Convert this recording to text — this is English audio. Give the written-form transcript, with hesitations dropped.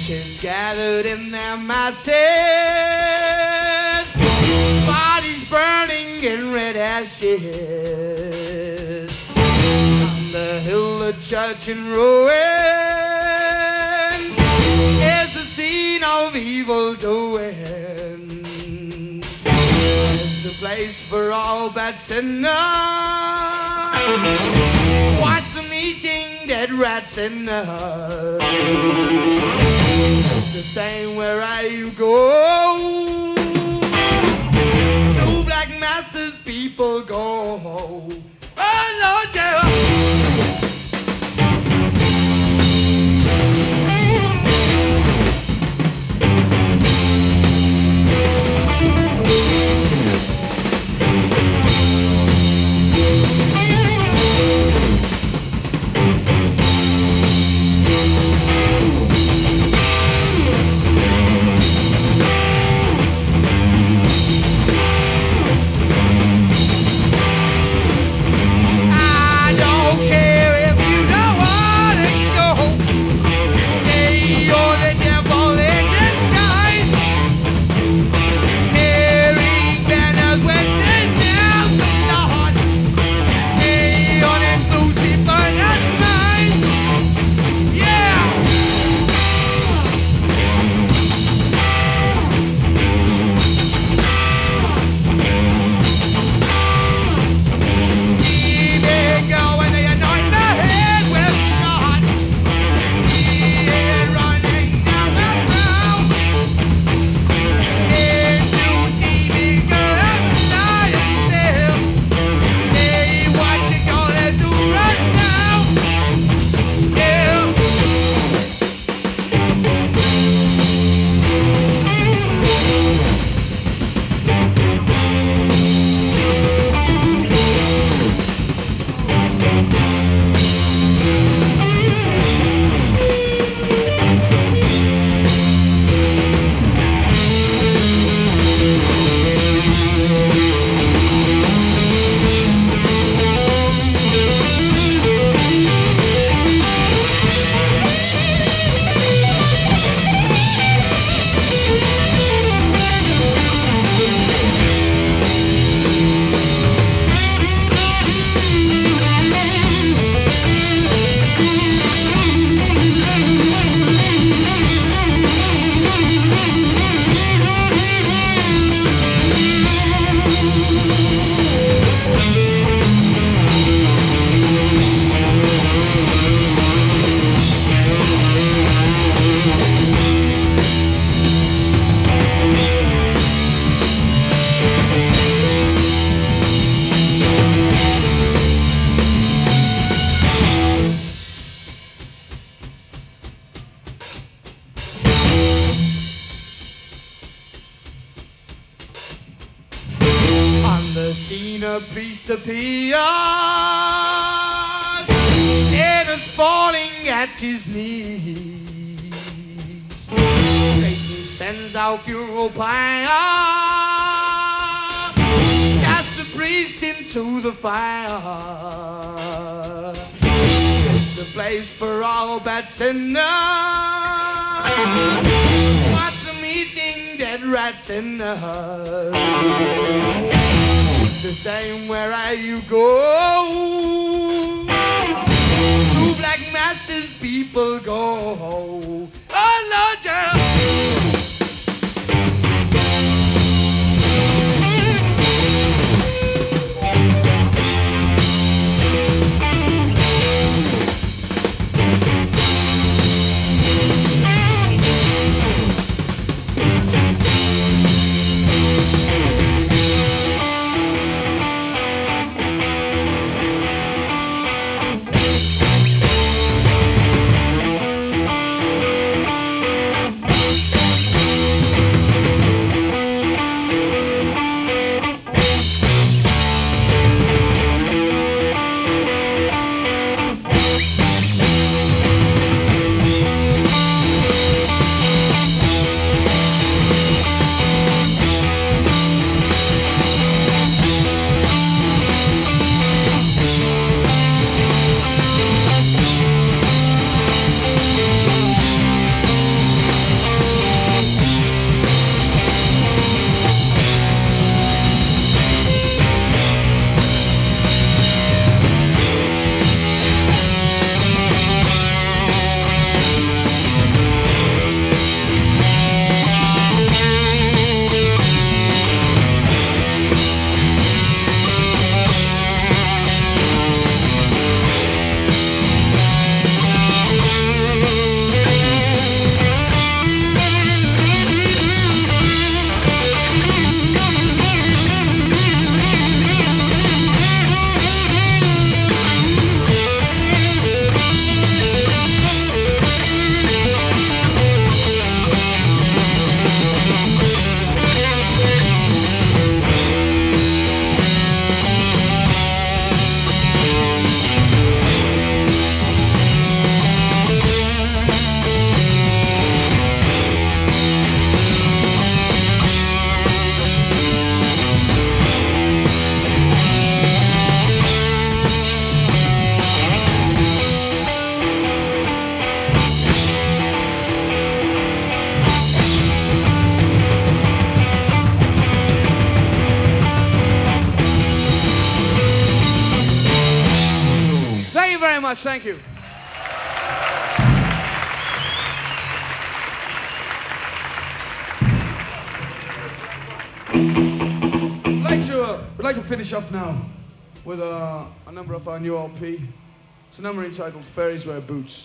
Witches gathered in their masses, bodies burning in red ashes. On the hill, a church in ruins is a scene of evil doing. It's a place for all bad sinners. Watch them eating dead rats in the hut. It's the same wherever you go. To black masses people go. Oh Lord, yeah. The scene a priest appears, sinners falling at his knees. Satan sends out funeral pyre, casts the priest into the fire. It's a place for all bad sinners. Watch them eating dead rats in the hut. It's the same wherever you go. To black masses people go. Oh Lord, yeah. much. Thank you. We'd like to finish off now with a number of our new LP. It's a number entitled Fairies Wear Boots.